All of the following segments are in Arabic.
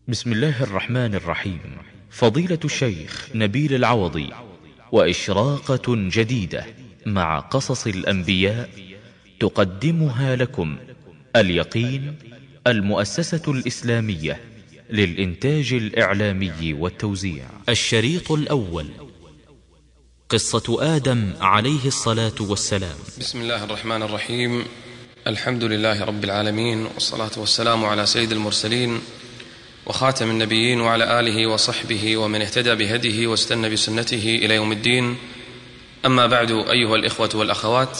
بسم الله الرحمن الرحيم. فضيلة الشيخ نبيل العوضي، وإشراقة جديدة مع قصص الأنبياء تقدمها لكم اليقين، المؤسسة الإسلامية للإنتاج الإعلامي والتوزيع. الشريط الأول: قصة آدم عليه الصلاة والسلام. بسم الله الرحمن الرحيم. الحمد لله رب العالمين، والصلاة والسلام على سيد المرسلين وخاتم النبيين، وعلى آله وصحبه ومن اهتدى بهديه واستنى بسنته إلى يوم الدين. أما بعد، أيها الإخوة والأخوات،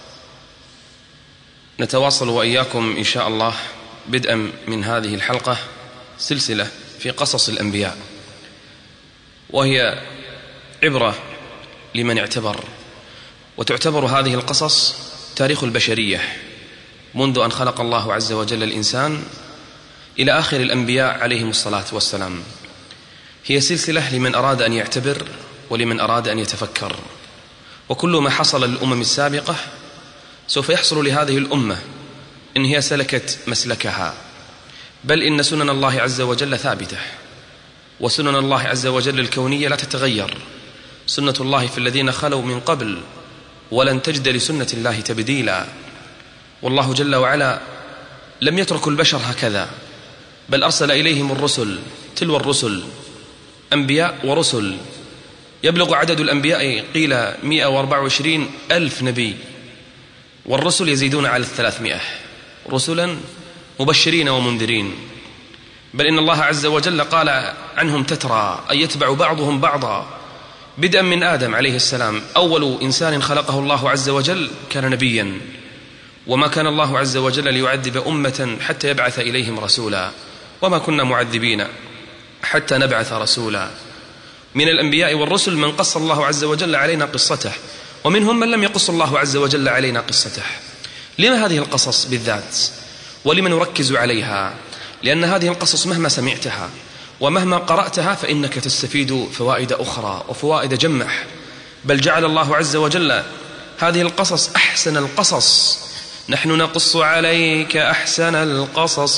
نتواصل وإياكم إن شاء الله بدءا من هذه الحلقة سلسلة في قصص الأنبياء، وهي عبرة لمن اعتبر، وتعتبر هذه القصص تاريخ البشرية منذ أن خلق الله عز وجل الإنسان إلى آخر الأنبياء عليهم الصلاة والسلام. هي سلسلة لمن أراد أن يعتبر ولمن أراد أن يتفكر، وكل ما حصل للأمم السابقة سوف يحصل لهذه الأمة إن هي سلكت مسلكها، بل إن سنن الله عز وجل ثابتة، وسنن الله عز وجل الكونية لا تتغير. سنة الله في الذين خلوا من قبل، ولن تجد لسنة الله تبديلا. والله جل وعلا لم يترك البشر هكذا، بل أرسل إليهم الرسل تلو الرسل، أنبياء ورسل. يبلغ عدد الأنبياء قيل 124 ألف نبي، والرسل يزيدون على 300 رسلا مبشرين ومنذرين. بل إن الله عز وجل قال عنهم تترى، أي يتبع بعضهم بعضا، بدءا من آدم عليه السلام. أول إنسان خلقه الله عز وجل كان نبيا، وما كان الله عز وجل ليعذب أمة حتى يبعث إليهم رسولا، وما كنا معذبين حتى نبعث رسولا. من الأنبياء والرسل من قص الله عز وجل علينا قصته، ومنهم من لم يقص الله عز وجل علينا قصته. لما هذه القصص بالذات؟ ولمن نركز عليها؟ لأن هذه القصص مهما سمعتها ومهما قرأتها فإنك تستفيد فوائد أخرى وفوائد جمح. بل جعل الله عز وجل هذه القصص أحسن القصص. نحن نقص عليك أحسن القصص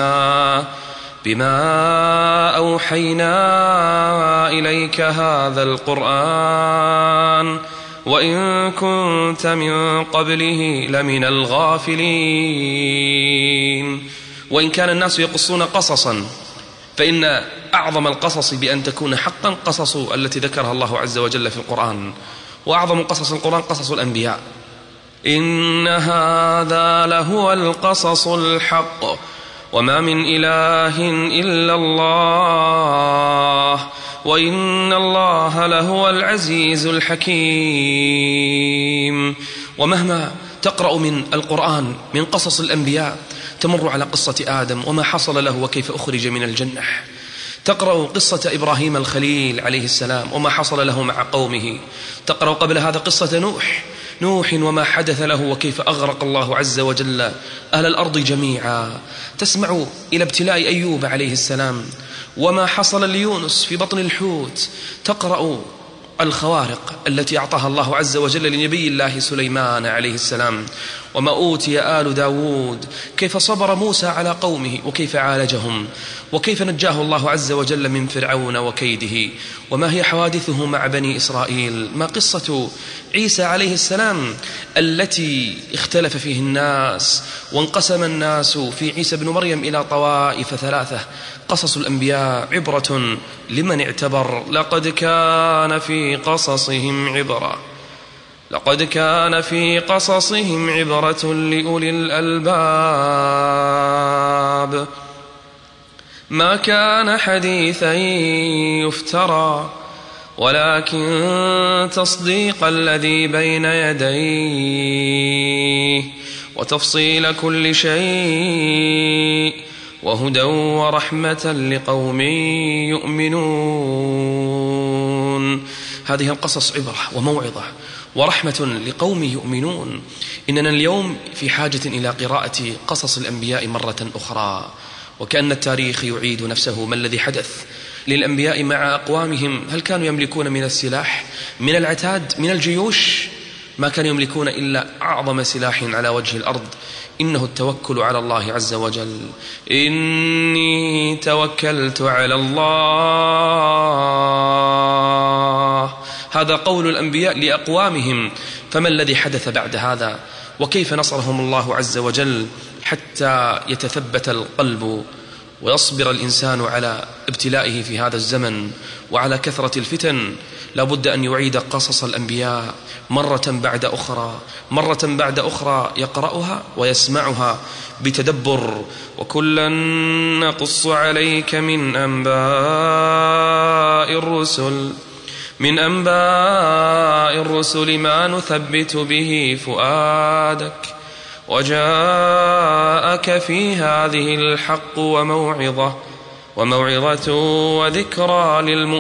بما أوحينا إليك هذا القرآن وإن كنت من قبله لمن الغافلين. وإن كان الناس يقصون قصصا، فإن أعظم القصص بأن تكون حقا قصص التي ذكرها الله عز وجل في القرآن، وأعظم قصص القرآن قصص الأنبياء. إن هذا لهو القصص الحق وما من إله إلا الله وإن الله لهو العزيز الحكيم. ومهما تقرأ من القرآن من قصص الأنبياء تمر على قصة آدم وما حصل له وكيف أخرج من الجنة، تقرأ قصة إبراهيم الخليل عليه السلام وما حصل له مع قومه، تقرأ قبل هذا قصة نوح وما حدث له وكيف أغرق الله عز وجل أهل الأرض جميعا، تسمع إلى ابتلاء أيوب عليه السلام وما حصل ليونس في بطن الحوت، تقرأ الخوارق التي أعطاها الله عز وجل لنبي الله سليمان عليه السلام، وما أوتي آل داود، كيف صبر موسى على قومه وكيف عالجهم، وكيف نجاه الله عز وجل من فرعون وكيده، وما هي حوادثه مع بني إسرائيل، ما قصة عيسى عليه السلام التي اختلف فيه الناس وانقسم الناس في عيسى بن مريم إلى طوائف ثلاثة. قصص الأنبياء عبرة لمن اعتبر. لقد كان في قصصهم عبرة لأولي الألباب. ما كان حديثا يفترى ولكن تصديق الذي بين يديه وتفصيل كل شيء وهدى ورحمة لقوم يؤمنون. هذه القصص عبرة وموعظة ورحمة لقوم يؤمنون. إننا اليوم في حاجة إلى قراءة قصص الأنبياء مرة أخرى، وكأن التاريخ يعيد نفسه. ما الذي حدث للأنبياء مع أقوامهم؟ هل كانوا يملكون من السلاح، من العتاد، من الجيوش؟ ما كانوا يملكون إلا أعظم سلاح على وجه الأرض إنه التوكل على الله عز وجل. إني توكلت على الله، هذا قول الأنبياء لأقوامهم. فما الذي حدث بعد هذا؟ وكيف نصرهم الله عز وجل حتى يتثبت القلب ويصبر الإنسان على ابتلائه في هذا الزمن وعلى كثرة الفتن؟ لابد أن يعيد قصص الأنبياء مرة بعد أخرى مرة بعد أخرى، يقرأها ويسمعها بتدبر. وكلا نقص عليك من أنباء الرسل ما نثبت به فؤادك، وجاءك في هذه الحق وموعظة وذكرى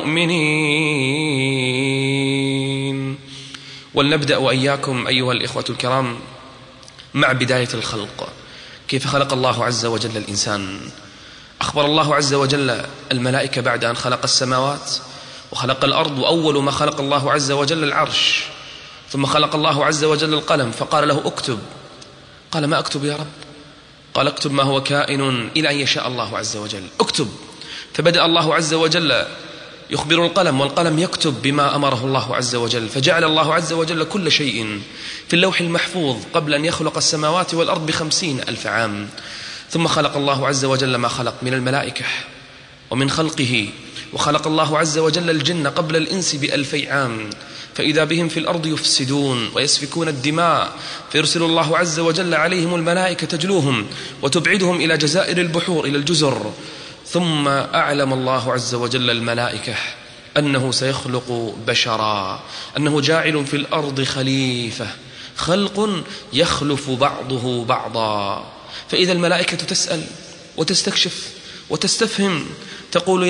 للمؤمنين. ولنبدأ وإياكم أيها الإخوة الكرام مع بداية الخلق. كيف خلق الله عز وجل الإنسان؟ أخبر الله عز وجل الملائكة بعد أن خلق السماوات وخلق الأرض، وأول ما خلق الله عز وجل العرش، ثم خلق الله عز وجل القلم فقال له اكتب. قال ما أكتب يا رب؟ قال اكتب ما هو كائن إلى أن يشاء الله عز وجل، اكتب. فبدأ الله عز وجل يخبر القلم، والقلم يكتب بما أمره الله عز وجل، فجعل الله عز وجل كل شيء في اللوح المحفوظ قبل أن يخلق السماوات والأرض ب50,000 عام. ثم خلق الله عز وجل ما خلق من الملائكة ومن خلقه، وخلق الله عز وجل الجن قبل الإنس ب2000 عام، فإذا بهم في الأرض يفسدون ويسفكون الدماء، فيرسل الله عز وجل عليهم الملائكة تجلوهم وتبعدهم إلى جزائر البحور، إلى الجزر. ثم أعلم الله عز وجل الملائكة أنه سيخلق بشرا، أنه جاعل في الأرض خليفة، خلق يخلف بعضه بعضا. فإذا الملائكة تسأل وتستكشف وتستفهم، تقول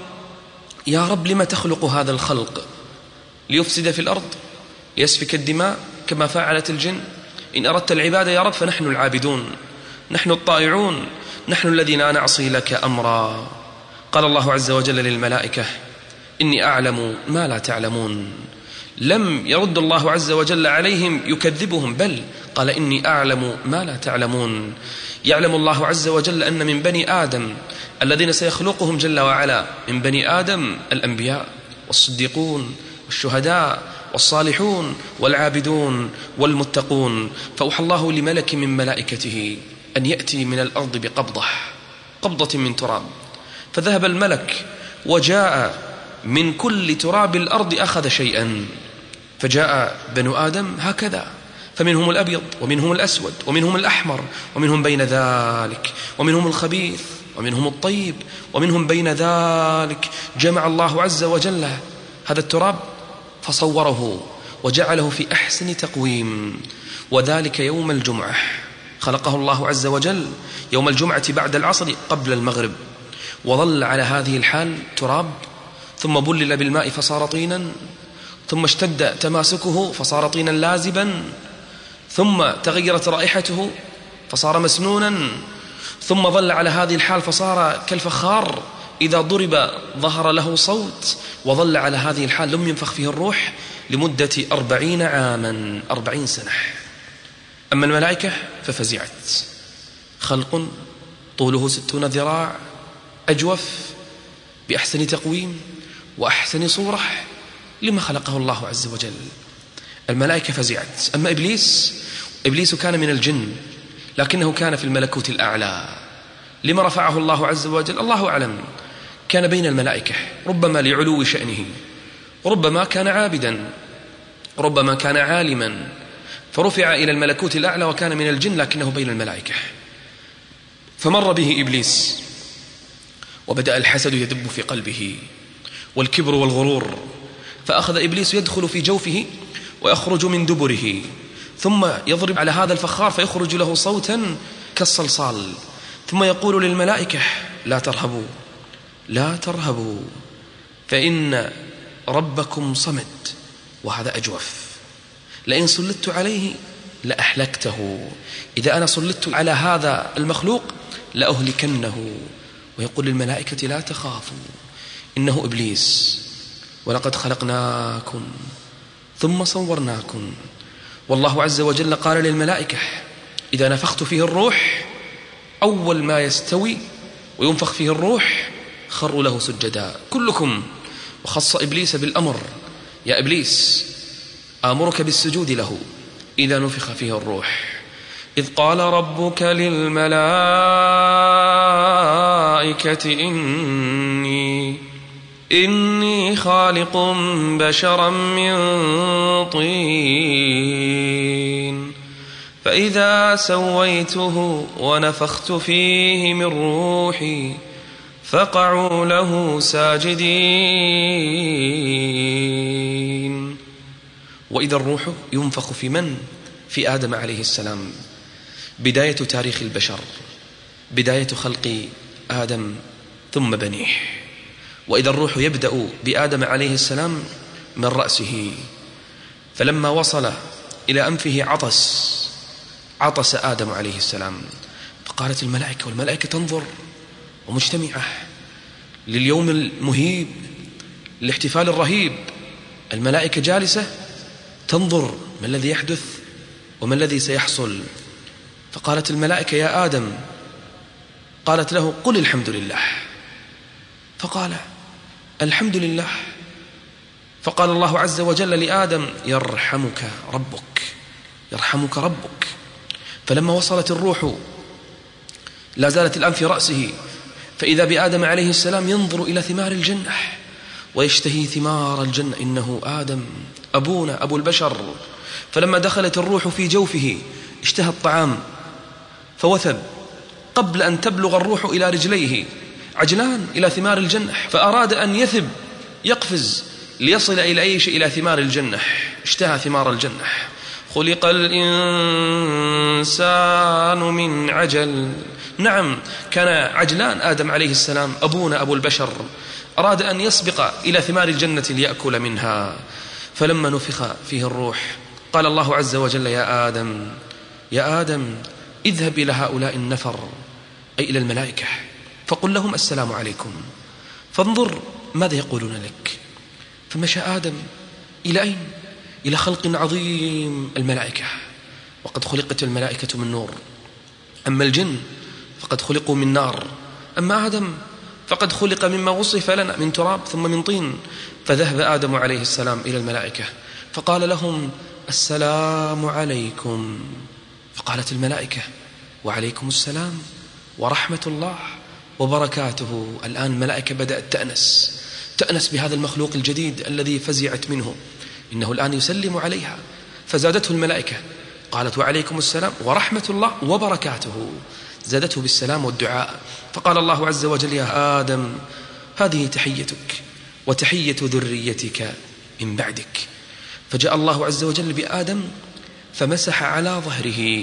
يا رب لما تخلق هذا الخلق؟ ليفسد في الأرض، ليسفك الدماء كما فعلت الجن؟ إن أردت العبادة يا رب فنحن العابدون، نحن الطائعون، نحن الذين لا نعصي لك أمرا. قال الله عز وجل للملائكة إني أعلم ما لا تعلمون. لم يرد الله عز وجل عليهم يكذبهم، بل قال إني أعلم ما لا تعلمون. يعلم الله عز وجل أن من بني آدم الذين سيخلقهم جل وعلا، من بني آدم الأنبياء والصديقون والشهداء والصالحون والعابدون والمتقون. فأوحى الله لملك من ملائكته أن يأتي من الأرض قبضة من تراب، فذهب الملك وجاء من كل تراب الأرض أخذ شيئا، فجاء بنو آدم هكذا، فمنهم الأبيض ومنهم الأسود ومنهم الأحمر ومنهم بين ذلك، ومنهم الخبيث ومنهم الطيب ومنهم بين ذلك. جمع الله عز وجل هذا التراب فصوره وجعله في أحسن تقويم، وذلك يوم الجمعة. خلقه الله عز وجل يوم الجمعة بعد العصر قبل المغرب، وظل على هذه الحال تراب، ثم بلل بالماء فصار طينا، ثم اشتد تماسكه فصار طينا لازبا، ثم تغيرت رائحته فصار مسنونا، ثم ظل على هذه الحال فصار كالفخار إذا ضرب ظهر له صوت، وظل على هذه الحال لم ينفخ فيه الروح لمدة 40 عاما، 40 سنة. أما الملائكة ففزعت، خلق طوله 60 ذراع، أجوف، بأحسن تقويم وأحسن صورة. لما خلقه الله عز وجل؟ الملائكة فزعت. أما إبليس كان من الجن، لكنه كان في الملكوت الأعلى. لما رفعه الله عز وجل؟ الله أعلم. كان بين الملائكة، ربما لعلو شأنه، ربما كان عابدا، ربما كان عالما، فرفع إلى الملكوت الأعلى وكان من الجن لكنه بين الملائكة. فمر به إبليس وبدأ الحسد يدب في قلبه والكبر والغرور، فأخذ إبليس يدخل في جوفه ويخرج من دبره، ثم يضرب على هذا الفخار فيخرج له صوتا كالصلصال، ثم يقول للملائكة لا ترهبوا لا ترهبوا فإن ربكم صمد. وهذا أجوف، لئن سلطت عليه لأحلكته، إذا أنا سلطت على هذا المخلوق لأهلكنه. ويقول للملائكة لا تخافوا إنه إبليس، ولقد خلقناكم ثم صورناكم. والله عز وجل قال للملائكة إذا نفخت فيه الروح أول ما يستوي وينفخ فيه الروح خروا له سجدا كلكم، وخص إبليس بالأمر: يا إبليس آمرك بالسجود له إذا نفخ فيه الروح. إذ قال ربك للملائكة إني خالق بشرا من طين فإذا سويته ونفخت فيه من روحي فقعوا له ساجدين. وإذا الروح ينفخ في من؟ في آدم عليه السلام، بداية تاريخ البشر، بداية خلق آدم ثم بنيه. وإذا الروح يبدأ بآدم عليه السلام من رأسه، فلما وصل إلى أنفه عطس آدم عليه السلام، فقالت الملائكة، والملائكة تنظر ومجتمعة لليوم المهيب، الاحتفال الرهيب، الملائكة جالسة تنظر ما الذي يحدث وما الذي سيحصل. فقالت الملائكة: يا آدم، قالت له: قل الحمد لله. فقال: الحمد لله. فقال الله عز وجل لآدم: يرحمك ربك، يرحمك ربك. فلما وصلت الروح لا زالت الآن في رأسه، فإذا بآدم عليه السلام ينظر إلى ثمار الجنة ويشتهي ثمار الجنة، إنه آدم أبونا أبو البشر. فلما دخلت الروح في جوفه اشتهى الطعام فوثب، قبل أن تبلغ الروح إلى رجليه عجلان إلى ثمار الجنة، فأراد أن يثب يقفز ليصل إلى أي شيء، إلى ثمار الجنة. اشتهى ثمار الجنة. خلق الإنسان من عجل. نعم، كان عجلان آدم عليه السلام أبونا أبو البشر، أراد أن يسبق إلى ثمار الجنة ليأكل منها. فلما نفخ فيه الروح قال الله عز وجل: يا آدم، يا آدم، اذهب إلى هؤلاء النفر، أي إلى الملائكة، فقل لهم السلام عليكم، فانظر ماذا يقولون لك. فمشى آدم إلى أين؟ إلى خلق عظيم، الملائكة. وقد خلقت الملائكة من نور، أما الجن فقد خلقوا من نار، أما آدم فقد خلق مما وصف لنا من تراب ثم من طين. فذهب آدم عليه السلام إلى الملائكة فقال لهم: السلام عليكم. فقالت الملائكة: وعليكم السلام ورحمة الله وبركاته. الآن الملائكة بدأت تأنس بهذا المخلوق الجديد الذي فزعت منه، إنه الآن يسلم عليها. فزادته الملائكة، قالت: وعليكم السلام ورحمة الله وبركاته، زادته بالسلام والدعاء. فقال الله عز وجل: يا آدم، هذه تحيتك وتحية ذريتك من بعدك. فجاء الله عز وجل بآدم فمسح على ظهره،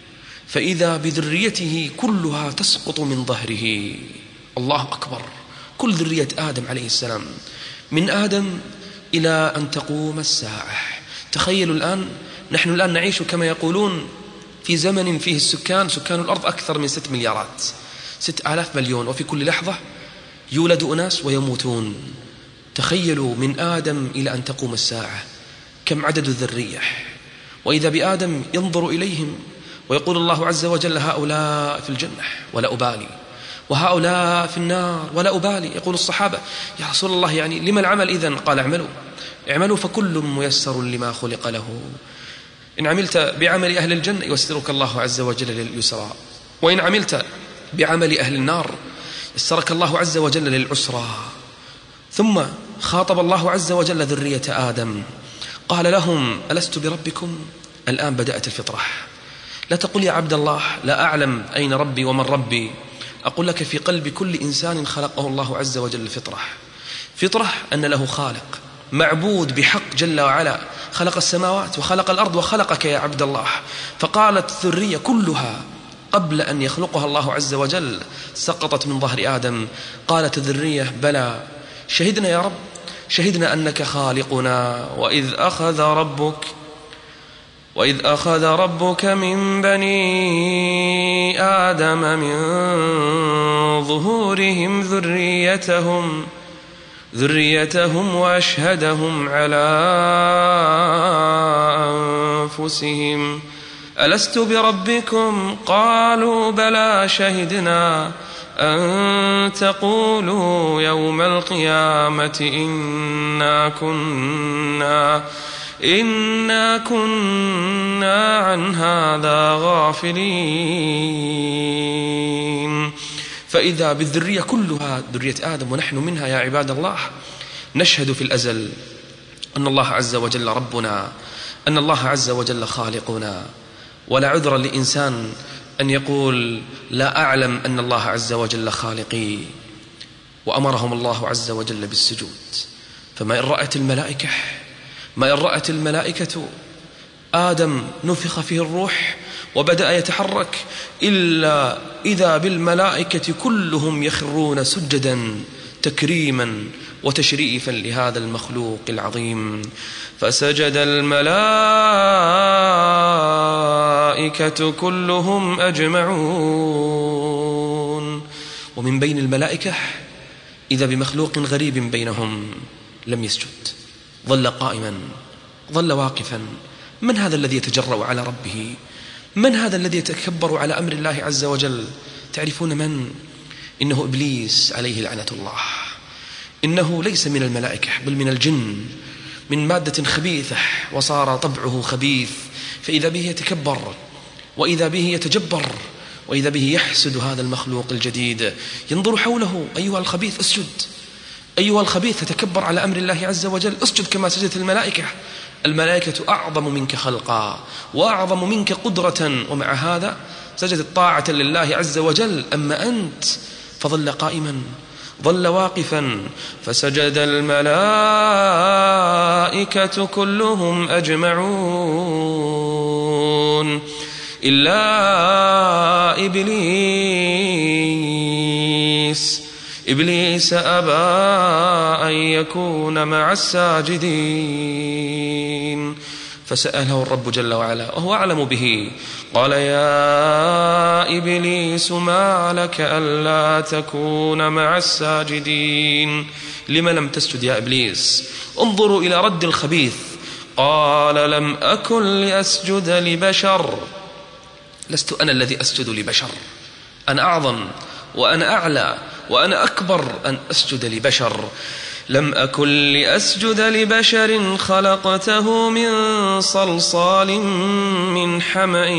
فإذا بذريته كلها تسقط من ظهره. الله أكبر، كل ذرية آدم عليه السلام، من آدم إلى أن تقوم الساعة. تخيلوا الآن، نحن الآن نعيش كما يقولون في زمن فيه سكان الأرض أكثر من 6 مليارات، 6,000 مليون، وفي كل لحظة يولد أناس ويموتون. تخيلوا من آدم إلى أن تقوم الساعة كم عدد الذرية. وإذا بآدم ينظر إليهم ويقول الله عز وجل: هؤلاء في الجنة ولا أبالي، وهؤلاء في النار ولا أبالي. يقول الصحابة: يا رسول الله، يعني لما العمل إذن؟ قال: اعملوا فكل ميسر لما خلق له. إن عملت بعمل أهل الجنة يسرك الله عز وجل لليسرى، وإن عملت بعمل أهل النار يسرك الله عز وجل للعسرى. ثم خاطب الله عز وجل ذرية آدم، قال لهم: ألست بربكم؟ الآن بدأت الفطرة. لا تقل يا عبد الله لا أعلم أين ربي ومن ربي، أقول لك في قلب كل إنسان خلقه الله عز وجل فطرة أن له خالق معبود بحق جل وعلا، خلق السماوات وخلق الأرض وخلقك يا عبد الله. فقالت الذرية كلها قبل أن يخلقها الله عز وجل سقطت من ظهر آدم. قالت الذرية: بلى، شهدنا يا رب، شهدنا أنك خالقنا، وإذ أخذ ربك من بني آدم من ظهورهم ذريتهم وأشهدهم على أنفسهم ألست بربكم؟ قالوا بلى شهدنا أن تقولوا يوم القيامة إنا كنا عن هذا غافلين. فإذا بالذرية كلها ذرية آدم ونحن منها يا عباد الله، نشهد في الأزل أن الله عز وجل ربنا، أن الله عز وجل خالقنا، ولا عذر لإنسان أن يقول لا أعلم أن الله عز وجل خالقي. وأمرهم الله عز وجل بالسجود. فما إن رأت الملائكة آدم نفخ فيه الروح وبدأ يتحرك، إلا إذا بالملائكة كلهم يخرون سجدا تكريما وتشريفا لهذا المخلوق العظيم. فسجد الملائكة كلهم أجمعون. ومن بين الملائكة إذا بمخلوق غريب بينهم لم يسجد، ظل قائما، ظل واقفا. من هذا الذي يتجرأ على ربه؟ من هذا الذي يتكبر على أمر الله عز وجل؟ تعرفون من؟ إنه إبليس عليه لعنة الله. إنه ليس من الملائكة بل من الجن، من مادة خبيثة، وصار طبعه خبيث. فإذا به يتكبر، وإذا به يتجبر، وإذا به يحسد هذا المخلوق الجديد. ينظر حوله: أيها الخبيث اسجد، أيها الخبيث تتكبر على أمر الله عز وجل، اسجد كما سجدت الملائكة. الملائكة أعظم منك خلقا وأعظم منك قدرة، ومع هذا سجدت طاعة لله عز وجل. أما أنت فظل قائما، ظل واقفا. فسجد الملائكة كلهم أجمعون إلا إبليس أبى أن يكون مع الساجدين. فسأله الرب جل وعلا وهو أعلم به، قال: يا إبليس ما لك ألا تكون مع الساجدين؟ لم لم تسجد يا إبليس؟ انظروا إلى رد الخبيث. قال: لم أكن لأسجد لبشر. لست أنا الذي أسجد لبشر، أنا أعظم وأنا أعلى وأنا أكبر أن أسجد لبشر. لم أكن لأسجد لبشر خلقته من صلصال من حمأ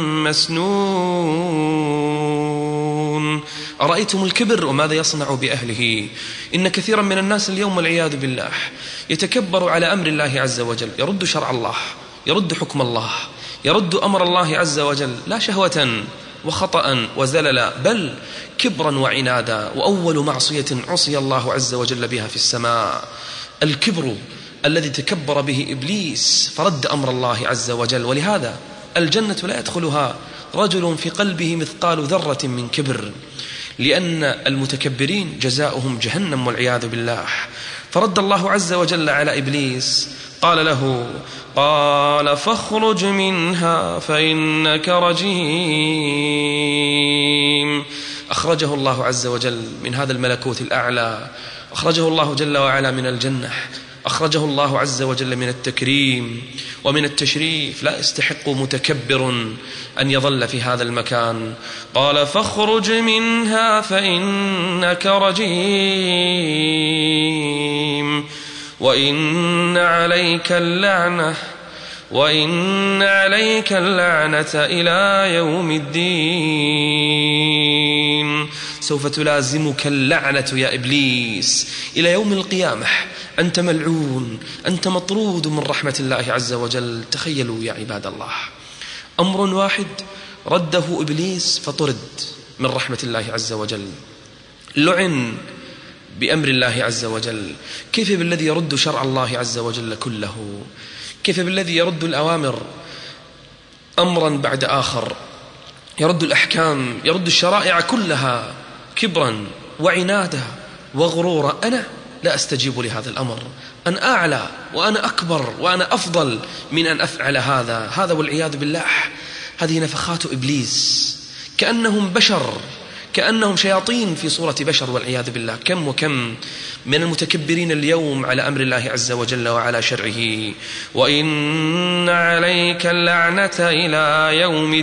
مسنون. أرأيتم الكبر وماذا يصنع بأهله؟ إن كثيرا من الناس اليوم والعياذ بالله يتكبر على أمر الله عز وجل، يرد شرع الله، يرد حكم الله، يرد أمر الله عز وجل، لا شهوة وخطأ وزللا، بل كبرا وعنادا. وأول معصية عصي الله عز وجل بها في السماء الكبر الذي تكبر به إبليس فرد أمر الله عز وجل. ولهذا الجنة لا يدخلها رجل في قلبه مثقال ذرة من كبر، لأن المتكبرين جزاؤهم جهنم والعياذ بالله. فرد الله عز وجل على إبليس، قال له: قال فاخرج منها فإنك رجيم. أخرجه الله عز وجل من هذا الملكوت الأعلى، أخرجه الله جل وعلا من الجنة، أخرجه الله عز وجل من التكريم ومن التشريف. لا يستحق متكبر أن يظل في هذا المكان. قال فاخرج منها فإنك رجيم وإن عليك اللعنة إلى يوم الدين. سوف تلازمك اللعنة يا إبليس إلى يوم القيامة. أنت ملعون، أنت مطرود من رحمة الله عز وجل. تخيلوا يا عباد الله، أمر واحد رده إبليس فطرد من رحمة الله عز وجل، لعن بأمر الله عز وجل. كيف بالذي يرد شرع الله عز وجل كله؟ كيف بالذي يرد الأوامر أمرا بعد آخر، يرد الأحكام، يرد الشرائع كلها كبرا وعنادا وغرورا؟ أنا لا أستجيب لهذا الأمر، أن أعلى وأنا أكبر وأنا أفضل من أن أفعل هذا والعياذ بالله. هذه نفخات إبليس، كأنهم بشر، كأنهم شياطين في صورة بشر والعياذ بالله. كم وكم من المتكبرين اليوم على أمر الله عز وجل وعلى شرعه. وإن عليك اللعنة إلى يوم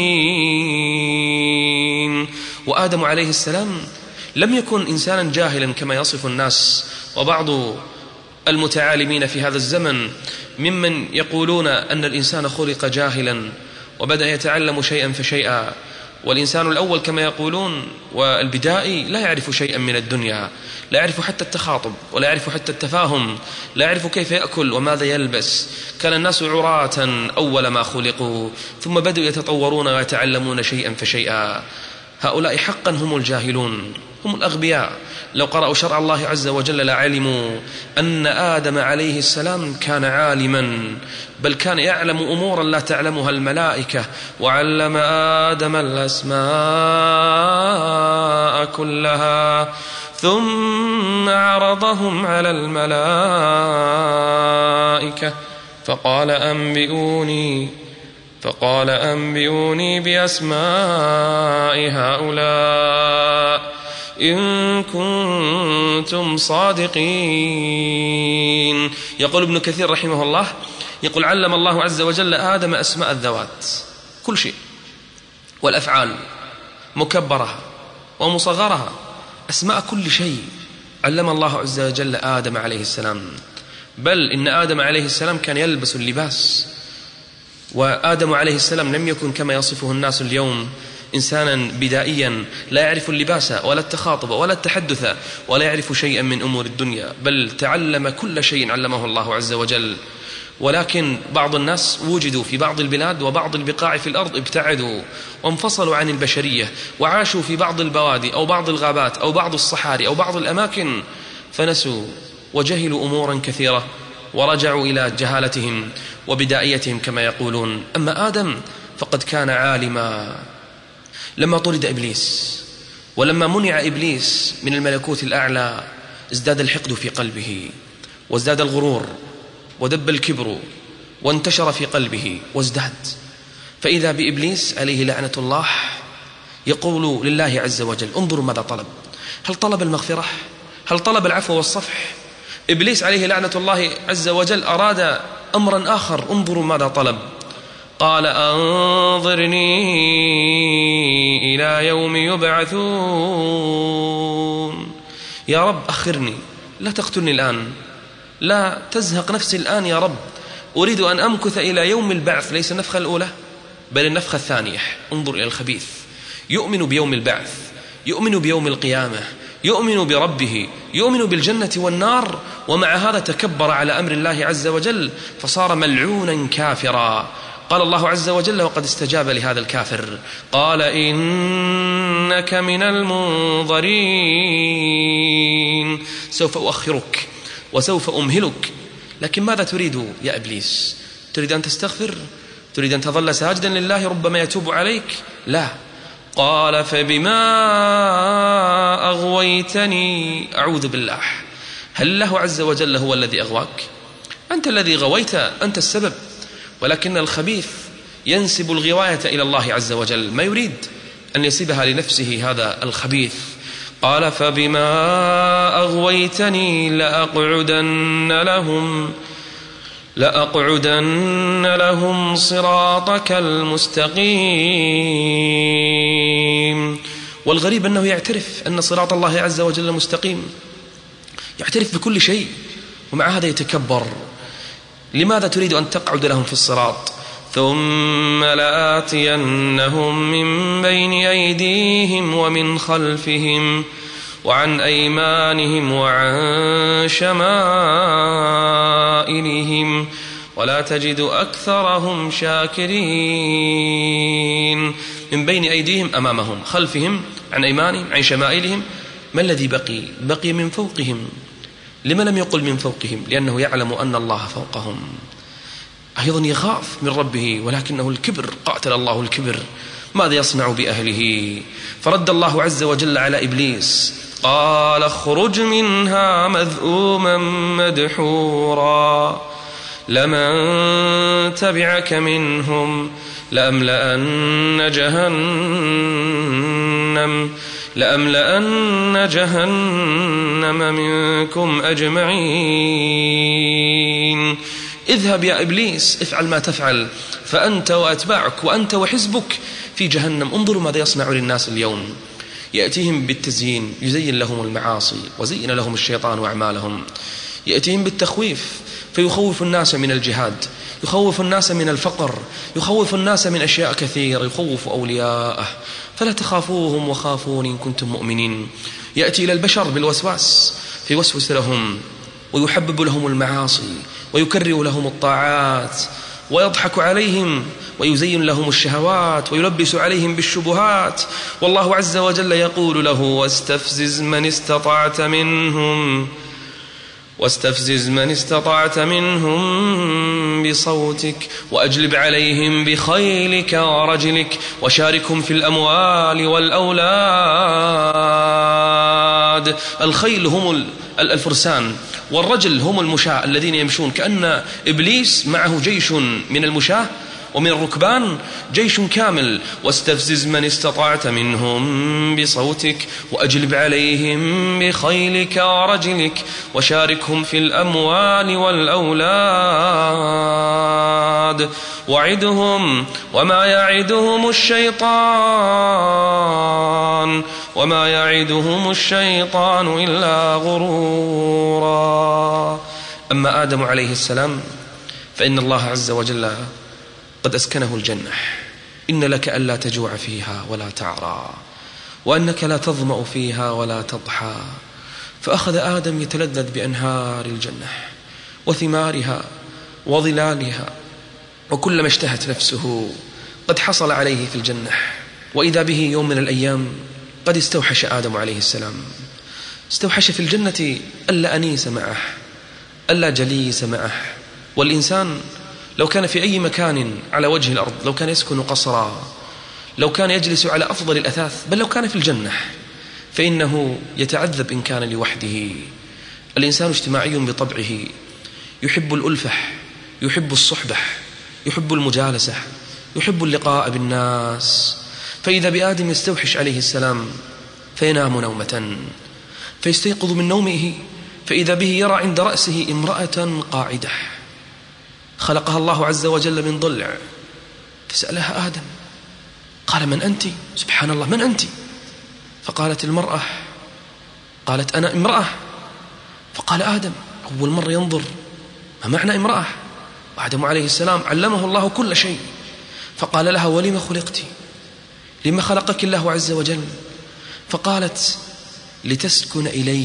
الدين. وآدم عليه السلام لم يكن إنسانا جاهلا كما يصف الناس وبعض المتعالمين في هذا الزمن ممن يقولون أن الإنسان خلق جاهلا وبدأ يتعلم شيئا فشيئا. والإنسان الأول كما يقولون والبدائي لا يعرف شيئا من الدنيا، لا يعرف حتى التخاطب ولا يعرف حتى التفاهم، لا يعرف كيف يأكل وماذا يلبس. كان الناس عراة أول ما خلقوا ثم بدأوا يتطورون ويتعلمون شيئا فشيئا. هؤلاء حقا هم الجاهلون، هم الأغبياء. لو قرأوا شرع الله عز وجل لعلموا أن آدم عليه السلام كان عالما، بل كان يعلم أمورا لا تعلمها الملائكة. وعلم آدم الأسماء كلها ثم عرضهم على الملائكة فقال أنبئوني بأسماء هؤلاء إن كنتم صادقين. يقول ابن كثير رحمه الله، يقول علم الله عز وجل آدم أسماء الذوات كل شيء، والأفعال مكبرها ومصغرها، أسماء كل شيء علم الله عز وجل آدم عليه السلام. بل إن آدم عليه السلام كان يلبس اللباس، وآدم عليه السلام لم يكن كما يصفه الناس اليوم إنسانا بدائيا لا يعرف اللباس ولا التخاطب ولا التحدث ولا يعرف شيئا من أمور الدنيا، بل تعلم كل شيء علمه الله عز وجل. ولكن بعض الناس وجدوا في بعض البلاد وبعض البقاع في الأرض ابتعدوا وانفصلوا عن البشرية وعاشوا في بعض البوادي أو بعض الغابات أو بعض الصحاري أو بعض الأماكن، فنسوا وجهلوا أمورا كثيرة ورجعوا إلى جهالتهم وبدائيتهم كما يقولون. أما آدم فقد كان عالما. لما طرد إبليس ولما منع إبليس من الملكوت الأعلى ازداد الحقد في قلبه وازداد الغرور ودب الكبر وانتشر في قلبه وازداد. فإذا بإبليس عليه لعنة الله يقول لله عز وجل انظروا ماذا طلب. هل طلب المغفرة؟ هل طلب العفو والصفح؟ إبليس عليه لعنة الله عز وجل أراد أمرا آخر، انظروا ماذا طلب. قال أنظرني إلى يوم يبعثون. يا رب أخرني، لا تقتلني الآن، لا تزهق نفسي الآن يا رب، أريد أن أمكث إلى يوم البعث، ليس النفخة الأولى بل النفخة الثانية. انظر إلى الخبيث، يؤمن بيوم البعث، يؤمن بيوم القيامة، يؤمن بربه، يؤمن بالجنة والنار، ومع هذا تكبر على أمر الله عز وجل فصار ملعونا كافرا. قال الله عز وجل وقد استجاب لهذا الكافر، قال إنك من المنظرين، سوف أؤخرك وسوف أمهلك. لكن ماذا تريد يا إبليس؟ تريد أن تستغفر؟ تريد أن تظل ساجدا لله ربما يتوب عليك؟ لا. قال فبما أغويتني، أعوذ بالله، هل الله عز وجل هو الذي أغواك؟ أنت الذي غويت، أنت السبب. ولكن الخبيث ينسب الغواية إلى الله عز وجل، ما يريد أن يسيبها لنفسه هذا الخبيث. قال فبما أغويتني لأقعدن لهم صراطك المستقيم. والغريب أنه يعترف أن صراط الله عز وجل مستقيم، يعترف بكل شيء، ومع هذا يتكبر. لماذا تريد أن تقعد لهم في الصراط؟ ثم لآتينهم من بين أيديهم ومن خلفهم وعن أيمانهم وعن شمائلهم ولا تجد أكثرهم شاكرين. من بين أيديهم أمامهم، خلفهم، عن أيمانهم، عن شمائلهم. ما الذي بقي من فوقهم. لما لم يقل من فوقهم؟ لأنه يعلم أن الله فوقهم. أيضا يخاف من ربه، ولكنه الكبر، قاتل الله الكبر، ماذا يصنع بأهله؟ فرد الله عز وجل على إبليس، قال اخرج منها مذءوما مدحورا لمن تبعك منهم لأملأن جهنم لأملأن جهنم منكم أجمعين. اذهب يا إبليس، افعل ما تفعل، فأنت وأتباعك وأنت وحزبك في جهنم. انظروا ماذا يصنع للناس اليوم، يأتيهم بالتزيين، يزين لهم المعاصي وزين لهم الشيطان وأعمالهم. يأتيهم بالتخويف فيخوف الناس من الجهاد، يخوف الناس من الفقر، يخوف الناس من أشياء كثيرة، يخوف أولياءه. فلا تخافوهم وخافون إن كنتم مؤمنين. يأتي إلى البشر بالوسواس فيوسوس لهم ويحبب لهم المعاصي ويكرر لهم الطاعات ويضحك عليهم ويزين لهم الشهوات ويلبس عليهم بالشبهات. والله عز وجل يقول له: واستفزز من استطعت منهم بصوتك وأجلب عليهم بخيلك ورجلك وشاركهم في الأموال والأولاد. الخيل هم الفرسان، والرجل هم المشاة الذين يمشون. كأن إبليس معه جيش من المشاة ومن الركبان، جيش كامل. واستفزز من استطعت منهم بصوتك وأجلب عليهم بخيلك ورجلك وشاركهم في الأموال والأولاد وعدهم وما يعدهم الشيطان إلا غرورا. أما آدم عليه السلام فإن الله عز وجل قد أسكنه الجنة. إن لك ألا تجوع فيها ولا تعرى، وأنك لا تظمأ فيها ولا تضحى. فأخذ آدم يتلذذ بأنهار الجنة وثمارها وظلالها، وكلما اشتهت نفسه قد حصل عليه في الجنة. وإذا به يوم من الأيام قد استوحش آدم عليه السلام، استوحش في الجنة ألا أنيس معه، ألا جليس معه. والإنسان لو كان في أي مكان على وجه الأرض، لو كان يسكن قصرا، لو كان يجلس على أفضل الأثاث، بل لو كان في الجنة، فإنه يتعذب إن كان لوحده. الإنسان اجتماعي بطبعه، يحب الألفة، يحب الصحبة، يحب المجالسة، يحب اللقاء بالناس. فإذا بآدم يستوحش عليه السلام فينام نومة، فيستيقظ من نومه فإذا به يرى عند رأسه امرأة قاعدة خلقها الله عز وجل من ضلع. فسألها آدم، قال: من أنت؟ سبحان الله، من أنت؟ فقالت: المرأة. قالت: أنا امرأة. فقال آدم أول مرة ينظر ما معنى امرأة. وآدم عليه السلام علمه الله كل شيء، فقال لها: ولم خلقت؟ لما خلقك الله عز وجل؟ فقالت: لتسكن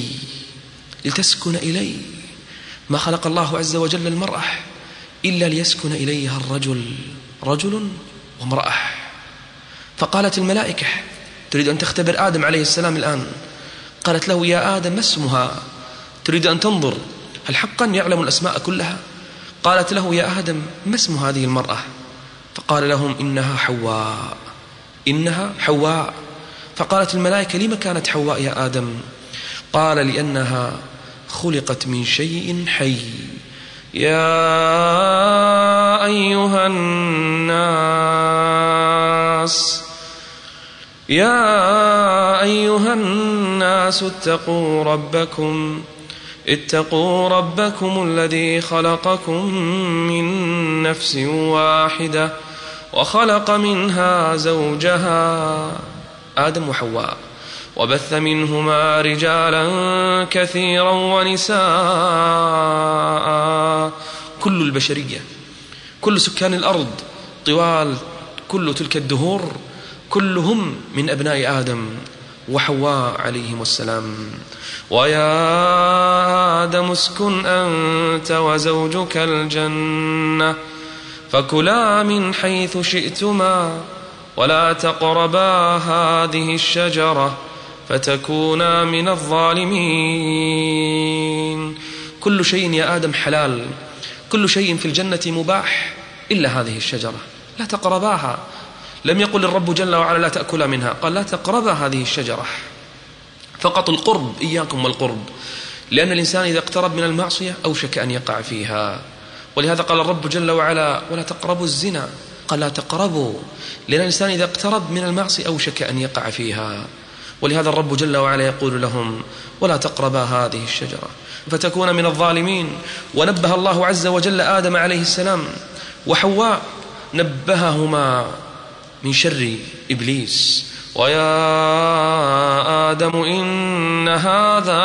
إلي. ما خلق الله عز وجل المرأة إلا ليسكن إليها رجل وامرأة. فقالت الملائكة تريد أن تختبر آدم عليه السلام الآن، قالت له: يا آدم ما اسمها؟ تريد أن تنظر هل حقا يعلم الأسماء كلها؟ قالت له: يا آدم ما اسم هذه المرأة؟ فقال لهم: إنها حواء. فقالت الملائكة: لما كانت حواء يا آدم؟ قال: لأنها خلقت من شيء حي. يا أيها الناس اتقوا ربكم الذي خلقكم من نفس واحدة وخلق منها زوجها آدم وحواء وبث منهما رجالا كثيرا ونساء. كل البشرية، كل سكان الأرض طوال كل تلك الدهور كلهم من أبناء آدم وحواء عليهم السلام. ويا آدم اسكن أنت وزوجك الجنة فكلا من حيث شئتما ولا تقربا هذه الشجرة فتكونا من الظالمين. كل شيء يا آدم حلال، كل شيء في الجنة مباح إلا هذه الشجرة، لا تقرباها. لم يقل الرب جل وعلا لا تأكل منها، قال لا تقربا هذه الشجرة. فقط القرب، إياكم والقرب، لأن الإنسان إذا اقترب من المعصية أوشك أن يقع فيها. ولهذا قال الرب جل وعلا ولا تقربوا الزنا، قال لا تقربوا، لأن الإنسان إذا اقترب من المعصية أوشك أن يقع فيها. ولهذا الرب جل وعلا يقول لهم: ولا تقربا هذه الشجرة فتكون من الظالمين. ونبه الله عز وجل آدم عليه السلام وحواء، نبههما من شر إبليس: ويا آدم إن هذا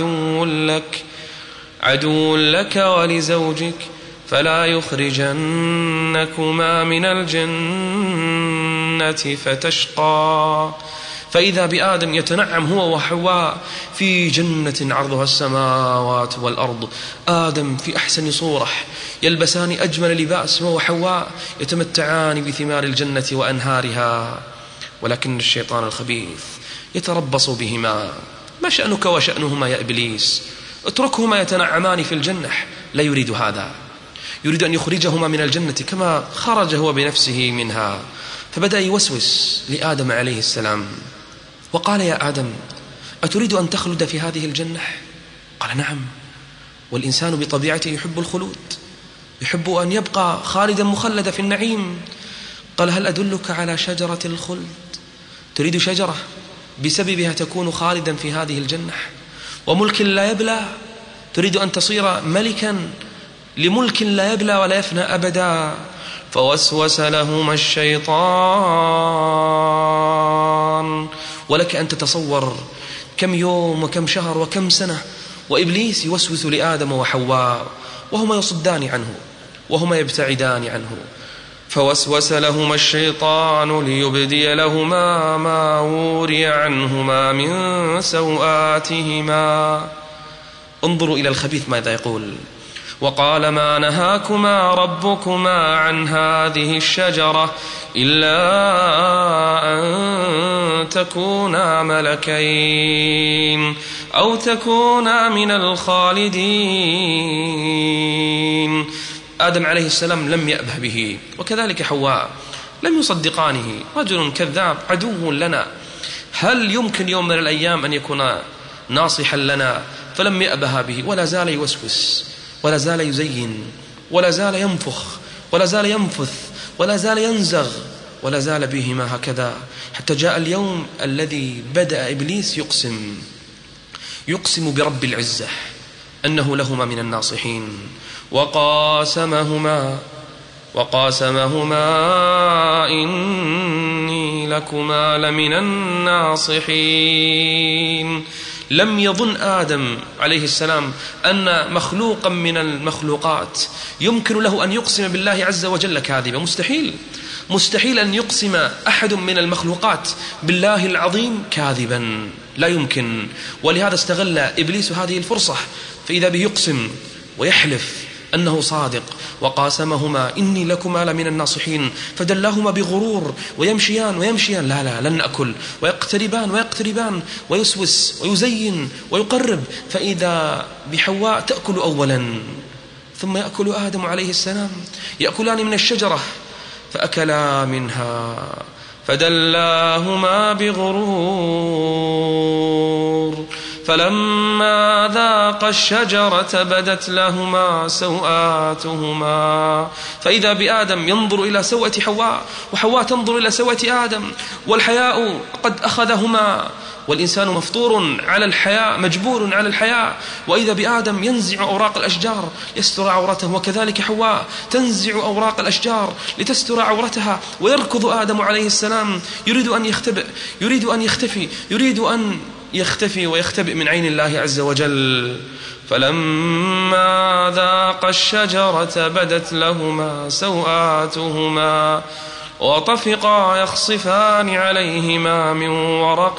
عدو لك ولزوجك فلا يخرجنكما من الجنة فتشقى. فإذا بآدم يتنعم هو وحواء في جنة عرضها السماوات والأرض، آدم في أحسن صورة، يلبسان أجمل لباس، وحواء يتمتعان بثمار الجنة وأنهارها. ولكن الشيطان الخبيث يتربص بهما: ما شأنك وشأنهما يا إبليس؟ اتركهما يتنعمان في الجنة. لا يريد هذا، يريد أن يخرجهما من الجنة كما خرج هو بنفسه منها. فبدأ يوسوس لآدم عليه السلام وقال: يا آدم، أتريد أن تخلد في هذه الجنة؟ قال: نعم، والإنسان بطبيعته يحب الخلود، يحب أن يبقى خالدا مخلدا في النعيم. قال: هل أدلك على شجرة الخلد؟ تريد شجرة بسببها تكون خالدا في هذه الجنة وملك لا يبلى؟ تريد أن تصير ملكا لملك لا يبلى ولا يفنى أبدا. فوسوس لهما الشيطان. ولك أن تتصور كم يوم وكم شهر وكم سنة وإبليس يوسوس لآدم وحواء وهما يصدان عنه وهما يبتعدان عنه. فوسوس لهما الشيطان ليبدي لهما ما وري عنهما من سوآتهما. انظروا إلى الخبيث ماذا يقول: وقال: ما نهاكما ربكما عن هذه الشجرة إلا أن تكونا ملكين أو تكونا من الخالدين. آدم عليه السلام لم يأبه به، وكذلك حواء لم يصدقانه. رجل كذاب عدو لنا، هل يمكن يوم من الأيام أن يكون ناصحا لنا؟ فلم يأبه به، ولا زال يوسوس، ولا زال يزين، ولا زال ينفخ، ولا زال ينفث، ولا زال ينزغ، ولا زال بهما هكذا، حتى جاء اليوم الذي بدأ إبليس يقسم برب العزة أنه لهما من الناصحين. وقاسمهما إني لكما لمن الناصحين. لم يظن آدم عليه السلام أن مخلوقا من المخلوقات يمكن له أن يقسم بالله عز وجل كاذبا. مستحيل أن يقسم أحد من المخلوقات بالله العظيم كاذبا، لا يمكن. ولهذا استغل إبليس هذه الفرصة، فإذا به يقسم ويحلف أنه صادق. وقاسمهما إني لكما لمن الناصحين، فدلاهما بغرور ويمشيان لا لن نأكل، ويقتربان ويسوس ويزين ويقرب، فإذا بحواء تأكل أولا ثم يأكل آدم عليه السلام، يأكلان من الشجرة فأكلا منها فدلاهما بغرور. فلما ذاقا الشجرة بدت لهما سوآتهما، فإذا بآدم ينظر إلى سوءة حواء، وحواء تنظر إلى سوءة آدم، والحياء قد أخذهما، والإنسان مفطور على الحياء، مجبور على الحياء. وإذا بآدم ينزع أوراق الأشجار يستر عورته، وكذلك حواء تنزع أوراق الأشجار لتستر عورتها. ويركض آدم عليه السلام يريد أن يختبئ، يريد أن يختفي، يريد أن يختفي ويختبئ من عين الله عز وجل. فلما ذاقا الشجرة بدت لهما سوآتهما وطفقا يخصفان عليهما من ورق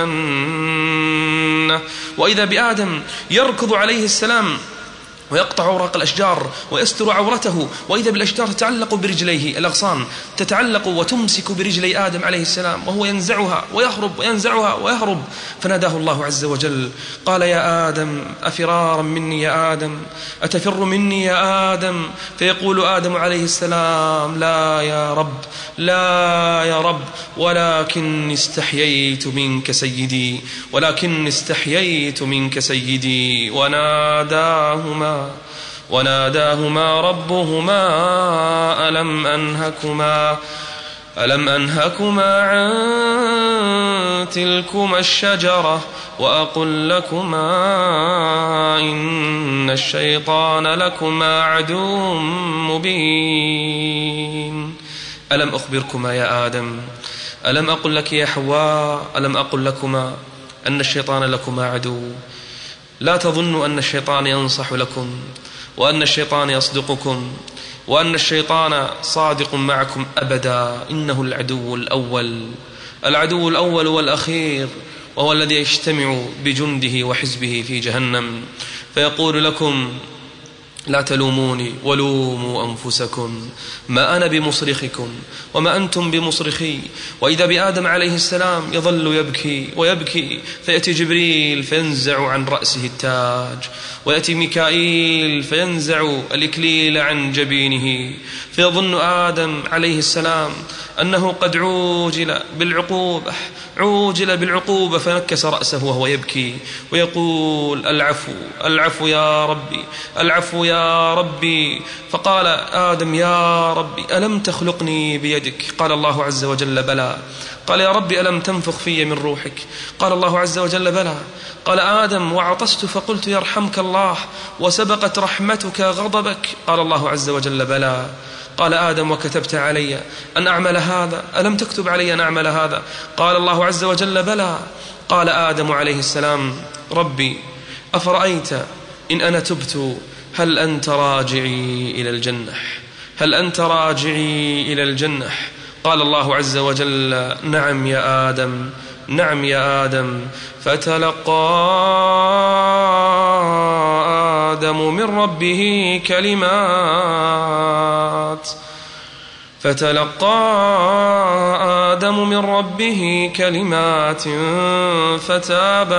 الجنة. وإذا بآدم يركض عليه السلام ويقطع أوراق الأشجار ويستر عورته، وإذا بالأشجار تتعلق برجليه، الأغصان تتعلق وتمسك برجلي آدم عليه السلام، وهو ينزعها ويهرب وينزعها ويهرب. فناداه الله عز وجل قال: يا آدم أفرارا مني يا آدم، أتفر مني يا آدم؟ فيقول آدم عليه السلام: لا يا رب، لا يا رب، ولكن استحييت منك سيدي، ولكن استحييت منك سيدي. وناداهما ربهما ألم أنهكما عن تلكما الشجرة وأقل لكما إن الشيطان لكما عدو مبين. ألم أخبركما يا آدم، ألم أقل لك يا حواء، ألم أقل لكما أن الشيطان لكما عدو؟ لا تظنوا أن الشيطان ينصح لكم وأن الشيطان يصدقكم وأن الشيطان صادق معكم أبدا. إنه العدو الأول والأخير، وهو الذي يجتمع بجنده وحزبه في جهنم فيقول لكم لا تلوموني ولوموا أنفسكم، ما أنا بمصرخكم وما أنتم بمصرخي. وإذا بآدم عليه السلام يظل يبكي ويبكي، فيأتي جبريل فينزع عن رأسه التاج، ويأتي ميكائيل فينزع الإكليل عن جبينه، فيظن آدم عليه السلام أنه قد عوجل بالعقوبة فنكس رأسه وهو يبكي ويقول العفو يا ربي، العفو يا ربي. فقال آدم يا ربي ألم تخلقني بيدك؟ قال الله عز وجل بلى. قال يا ربي ألم تنفخ في من روحك؟ قال الله عز وجل بلى. قال آدم وعطست فقلت يرحمك الله وسبقت رحمتك غضبك؟ قال الله عز وجل بلى. قال آدم وكتبت علي أن أعمل هذا؟ ألم تكتب علي أن أعمل هذا؟ قال الله عز وجل بلى. قال آدم عليه السلام ربي أفرأيت إن أنا تبت هل أنت راجعي إلى الجنة؟ هل أنت راجعي إلى الجنة؟ قال الله عز وجل نعم يا آدم، نعم يا آدم. فتلقى آدم من ربه كلمات فتاب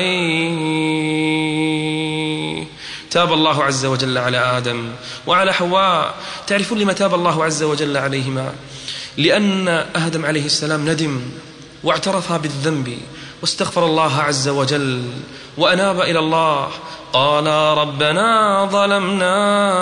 عليه. تاب الله عز وجل على آدم وعلى حواء. تعرفون لما تاب الله عز وجل عليهما؟ لأن آدم عليه السلام ندم واعترف بالذنب واستغفر الله عز وجل وأناب إلى الله. قال ربنا ظلمنا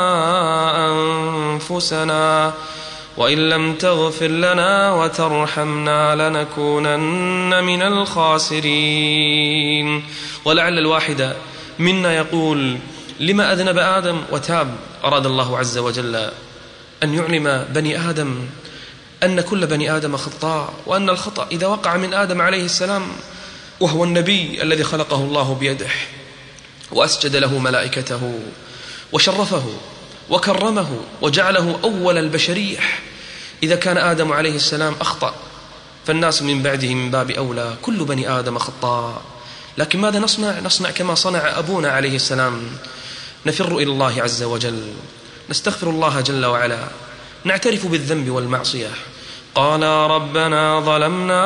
أنفسنا وإن لم تغفر لنا وترحمنا لنكونن من الخاسرين. ولعل الواحد منا يقول لما أذنب آدم وتاب؟ أراد الله عز وجل أن يعلم بني آدم أن كل بني آدم خطاء، وأن الخطأ إذا وقع من آدم عليه السلام وهو النبي الذي خلقه الله بيده وأسجد له ملائكته وشرفه وكرمه وجعله أول البشرية، إذا كان آدم عليه السلام أخطأ فالناس من بعده من باب أولى، كل بني آدم خطاء. لكن ماذا نصنع؟ نصنع كما صنع أبونا عليه السلام، نفر إلى الله عز وجل، نستغفر الله جل وعلا، نعترف بالذنب والمعصية. قال ربنا ظلمنا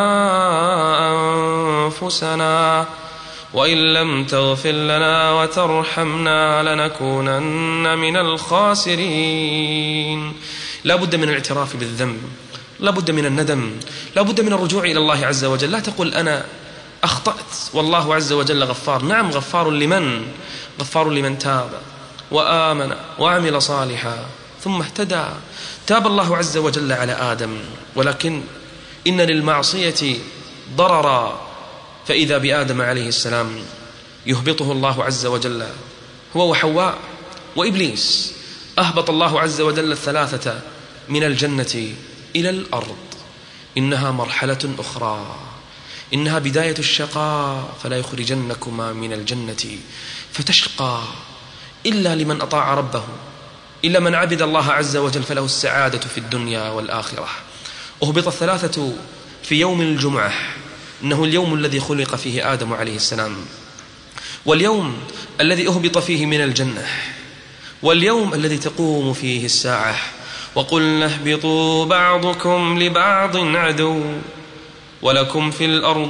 أنفسنا وإن لم تغفر لنا وترحمنا لنكونن من الخاسرين. لا بد من الاعتراف بالذنب، لا بد من الندم، لا بد من الرجوع إلى الله عز وجل. لا تقل أنا أخطأت والله عز وجل غفار. نعم غفار لمن؟ غفار لمن تاب وآمن وعمل صالحا ثم اهتدى. تاب الله عز وجل على آدم، ولكن إن للمعصية ضررا، فإذا بآدم عليه السلام يهبطه الله عز وجل هو وحواء وإبليس. أهبط الله عز وجل الثلاثة من الجنة إلى الأرض. إنها مرحلة أخرى، إنها بداية الشقاء، فلا يخرجنكما من الجنة فتشقى إلا لمن أطاع ربه، إلا من عبد الله عز وجل فله السعادة في الدنيا والآخرة. أهبط الثلاثة في يوم الجمعة، إنه اليوم الذي خلق فيه آدم عليه السلام، واليوم الذي أهبط فيه من الجنة، واليوم الذي تقوم فيه الساعة. وقلنا اهبطوا بعضكم لبعض عدو ولكم في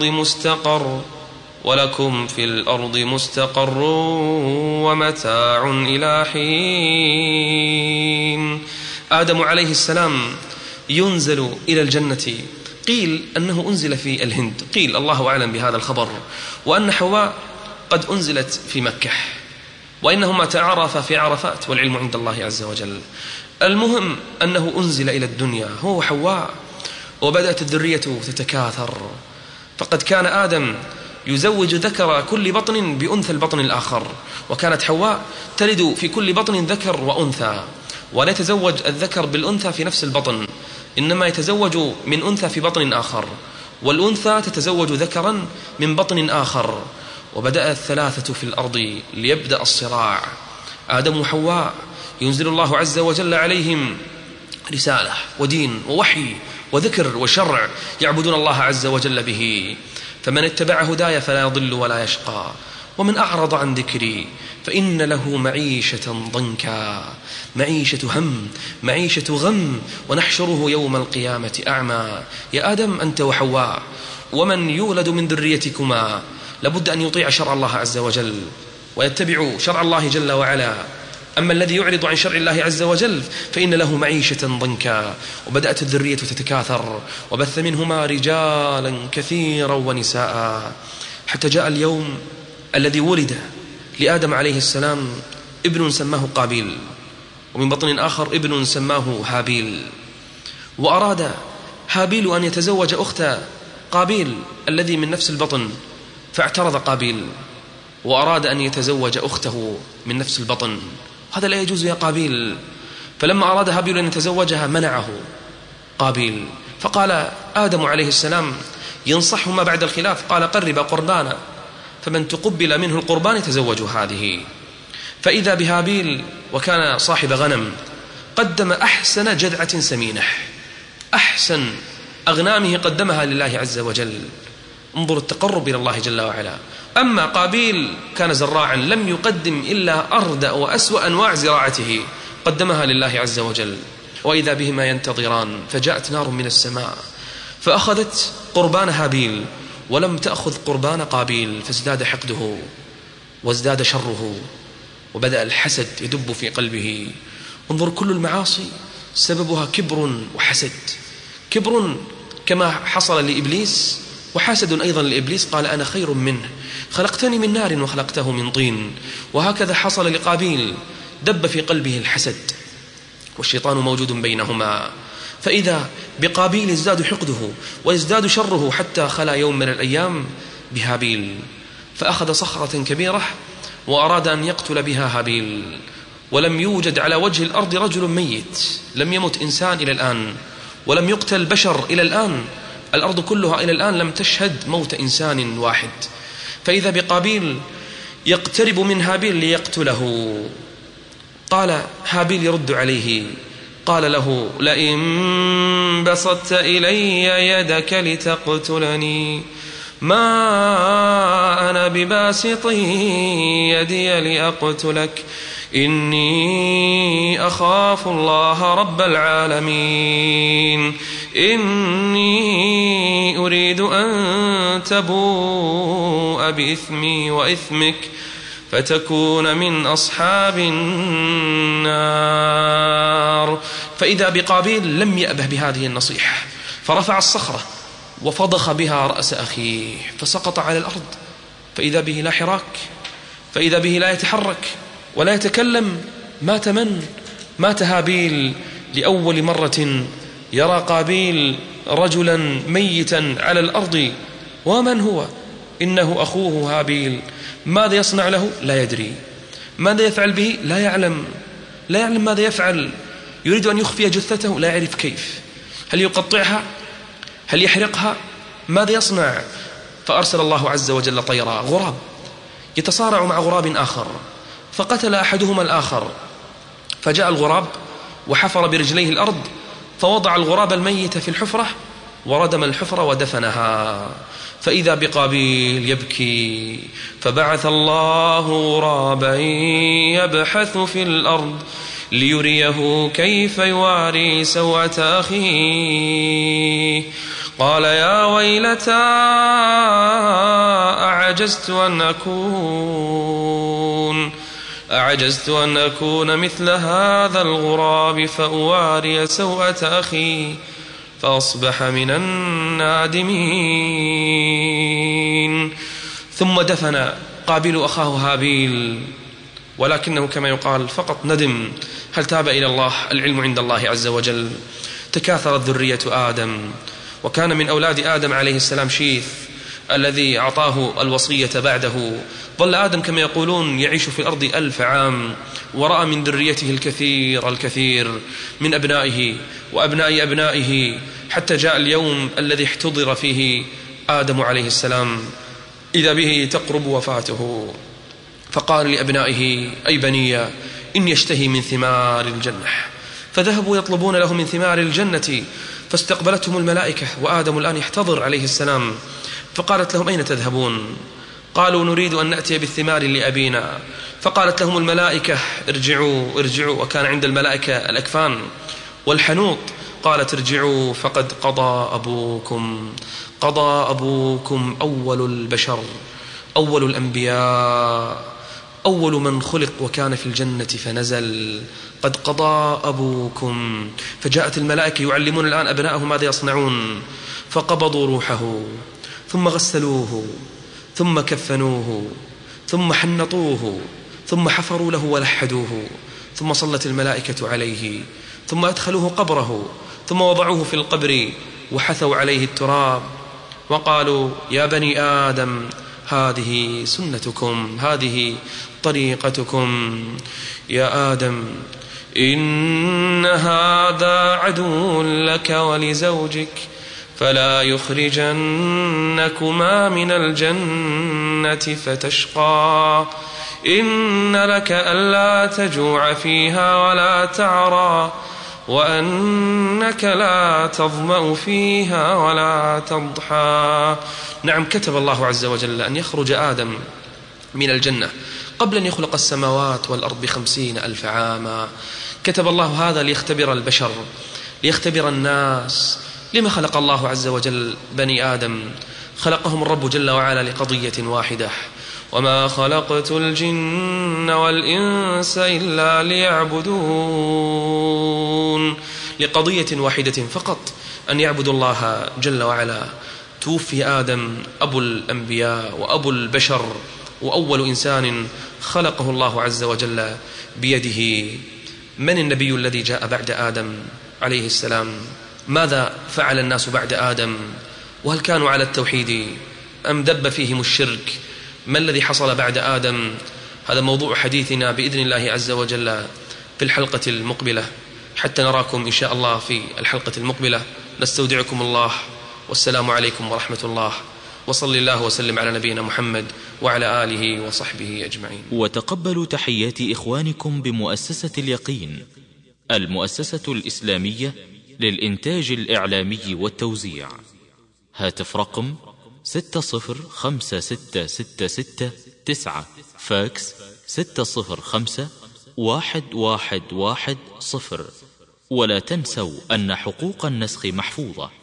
الأرض مستقر ومتاع إلى حين. آدم عليه السلام ينزل إلى الجنة، قيل أنه أنزل في الهند، قيل الله أعلم بهذا الخبر، وأن حواء قد أنزلت في مكة، وإنهما تعارفا في عرفات، والعلم عند الله عز وجل. المهم أنه أنزل إلى الدنيا هو وحواء، وبدأت الذرية تتكاثر، فقد كان آدم يزوج ذكر كل بطن بأنثى البطن الآخر، وكانت حواء تلد في كل بطن ذكر وأنثى، ولا يتزوج الذكر بالأنثى في نفس البطن، إنما يتزوج من أنثى في بطن آخر، والأنثى تتزوج ذكرا من بطن آخر. وبدأ الثلاثة في الأرض ليبدأ الصراع، آدم وحواء، ينزل الله عز وجل عليهم رسالة ودين ووحي وذكر وشرع يعبدون الله عز وجل به، فمن اتبع هداي فلا يضل ولا يشقى، ومن أعرض عن ذكري فإن له معيشة ضنكا، معيشة هم، معيشة غم، ونحشره يوم القيامة أعمى. يا آدم أنت وحواء ومن يولد من ذريتكما لابد أن يطيع شرع الله عز وجل ويتبع شرع الله جل وعلا، أما الذي يعرض عن شرع الله عز وجل فإن له معيشة ضنكا. وبدأت الذرية تتكاثر، وبث منهما رجالا كثيرا ونساء، حتى جاء اليوم الذي ولد لآدم عليه السلام ابن سماه قابيل، ومن بطن آخر ابن سماه هابيل. وأراد هابيل أن يتزوج أخت قابيل الذي من نفس البطن، فاعترض قابيل وأراد أن يتزوج أخته من نفس البطن، هذا لا يجوز يا قابيل. فلما أراد هابيل أن يتزوجها منعه قابيل، فقال آدم عليه السلام ينصحهما بعد الخلاف، قال قرب قربانا، فمن تقبل منه القربان يتزوج هذه. فإذا بهابيل وكان صاحب غنم قدم أحسن جذعة سمينة، أحسن أغنامه قدمها لله عز وجل، انظر التقرب إلى الله جل وعلا. أما قابيل كان زراعا لم يقدم إلا أردأ وأسوأ أنواع زراعته قدمها لله عز وجل. وإذا بهما ينتظران فجاءت نار من السماء فأخذت قربان هابيل ولم تأخذ قربان قابيل، فازداد حقده وازداد شره، وبدأ الحسد يدب في قلبه. انظر كل المعاصي سببها كبر وحسد، كبر كما حصل لإبليس، وحسد أيضا لإبليس، قال أنا خير منه خلقتني من نار وخلقته من طين. وهكذا حصل لقابيل، دب في قلبه الحسد، والشيطان موجود بينهما. فإذا بقابيل ازداد حقده وازداد شره، حتى خلا يوم من الأيام بهابيل، فأخذ صخرة كبيرة وأراد أن يقتل بها هابيل. ولم يوجد على وجه الأرض رجل ميت، لم يمت إنسان إلى الآن، ولم يقتل بشر إلى الآن، الأرض كلها إلى الآن لم تشهد موت إنسان واحد. فإذا بقابيل يقترب من هابيل ليقتله، قال هابيل يرد عليه، قال له لئن بسطت إلي يدك لتقتلني ما أنا بباسط يدي لأقتلك إني أخاف الله رب العالمين إني أريد أن تبوء بإثمي وإثمك فتكون من أصحاب النار. فإذا بقابيل لم يأبه بهذه النصيحة، فرفع الصخرة وفضخ بها رأس أخيه فسقط على الأرض، فإذا به لا حراك، فإذا به لا يتحرك ولا يتكلم. مات من؟ مات هابيل. لأول مرة يرى قابيل رجلا ميتا على الأرض، ومن هو؟ إنه أخوه هابيل. ماذا يصنع له؟ لا يدري. ماذا يفعل به؟ لا يعلم، لا يعلم ماذا يفعل. يريد أن يخفي جثته، لا يعرف كيف، هل يقطعها؟ هل يحرقها؟ ماذا يصنع؟ فأرسل الله عز وجل طيرا، غراب يتصارع مع غراب آخر، فقتل أحدهما الآخر. فجاء الغراب وحفر برجليه الأرض، فوضع الغراب الميت في الحفرة وردم الحفرة ودفنها. فإذا بقابيل يبكي، فبعث الله غرابا يبحث في الأرض ليريه كيف يواري سوءة أخيه. قال يا ويلتى أعجزت أن أكون مثل هذا الغراب فأواري سوءة أخي فأصبح من النادمين. ثم دفن قابيل أخاه هابيل، ولكنه كما يقال فقط ندم. هل تاب إلى الله؟ العلم عند الله عز وجل. تكاثرت ذرية آدم وكان من أولاد آدم عليه السلام شيث الذي أعطاه الوصية بعده. ظل آدم كما يقولون يعيش في الأرض 1000 عام، ورأى من ذريته الكثير من أبنائه وأبناء أبنائه، حتى جاء اليوم الذي احتضر فيه آدم عليه السلام إذا به تقرب وفاته، فقال لأبنائه: أي بني إني يشتهي من ثمار الجنة. فذهبوا يطلبون له من ثمار الجنة، فاستقبلتهم الملائكة وآدم الآن يحتضر عليه السلام، فقالت لهم: أين تذهبون؟ قالوا: نريد أن نأتي بالثمار لأبينا. فقالت لهم الملائكة: ارجعوا ارجعوا، وكان عند الملائكة الأكفان والحنوط. قالت: ارجعوا فقد قضى أبوكم أول البشر، أول الأنبياء، أول من خلق وكان في الجنة فنزل، قد قضى أبوكم. فجاءت الملائكة يعلمون الآن أبنائهم ماذا يصنعون، فقبضوا روحه، ثم غسلوه، ثم كفنوه، ثم حنطوه، ثم حفروا له ولحدوه، ثم صلت الملائكة عليه، ثم أدخلوه قبره، ثم وضعوه في القبر وحثوا عليه التراب، وقالوا: يا بني آدم هذه سنتكم، هذه طريقتكم. يا آدم إن هذا عدو لك ولزوجك، فلا يخرجنكما من الجنة فتشقى. إن لك ألا تجوع فيها ولا تعرى، وأنك لا تظمأ فيها ولا تضحى. نعم، كتب الله عز وجل أن يخرج آدم من الجنة قبل أن يخلق السماوات والأرض ب50,000 عاما. كتب الله هذا ليختبر البشر، ليختبر الناس. لما خلق الله عز وجل بني آدم؟ خلقهم الرب جل وعلا لقضية واحدة: وما خلقت الجن والإنس إلا ليعبدون، لقضية واحدة فقط، أن يعبدوا الله جل وعلا. توفي آدم أبو الأنبياء وأبو البشر وأول إنسان خلقه الله عز وجل بيده. من النبي الذي جاء بعد آدم عليه السلام؟ ماذا فعل الناس بعد آدم؟ وهل كانوا على التوحيد أم دب فيهم الشرك؟ ما الذي حصل بعد آدم؟ هذا موضوع حديثنا بإذن الله عز وجل في الحلقة المقبلة، حتى نراكم إن شاء الله في الحلقة المقبلة. نستودعكم الله، والسلام عليكم ورحمة الله، وصلى الله وسلم على نبينا محمد وعلى آله وصحبه أجمعين. وتقبلوا تحيات إخوانكم بمؤسسة اليقين، المؤسسة الإسلامية للإنتاج الإعلامي والتوزيع. هاتف رقم 605666 فاكس 605-1110. ولا تنسوا أن حقوق النسخ محفوظة.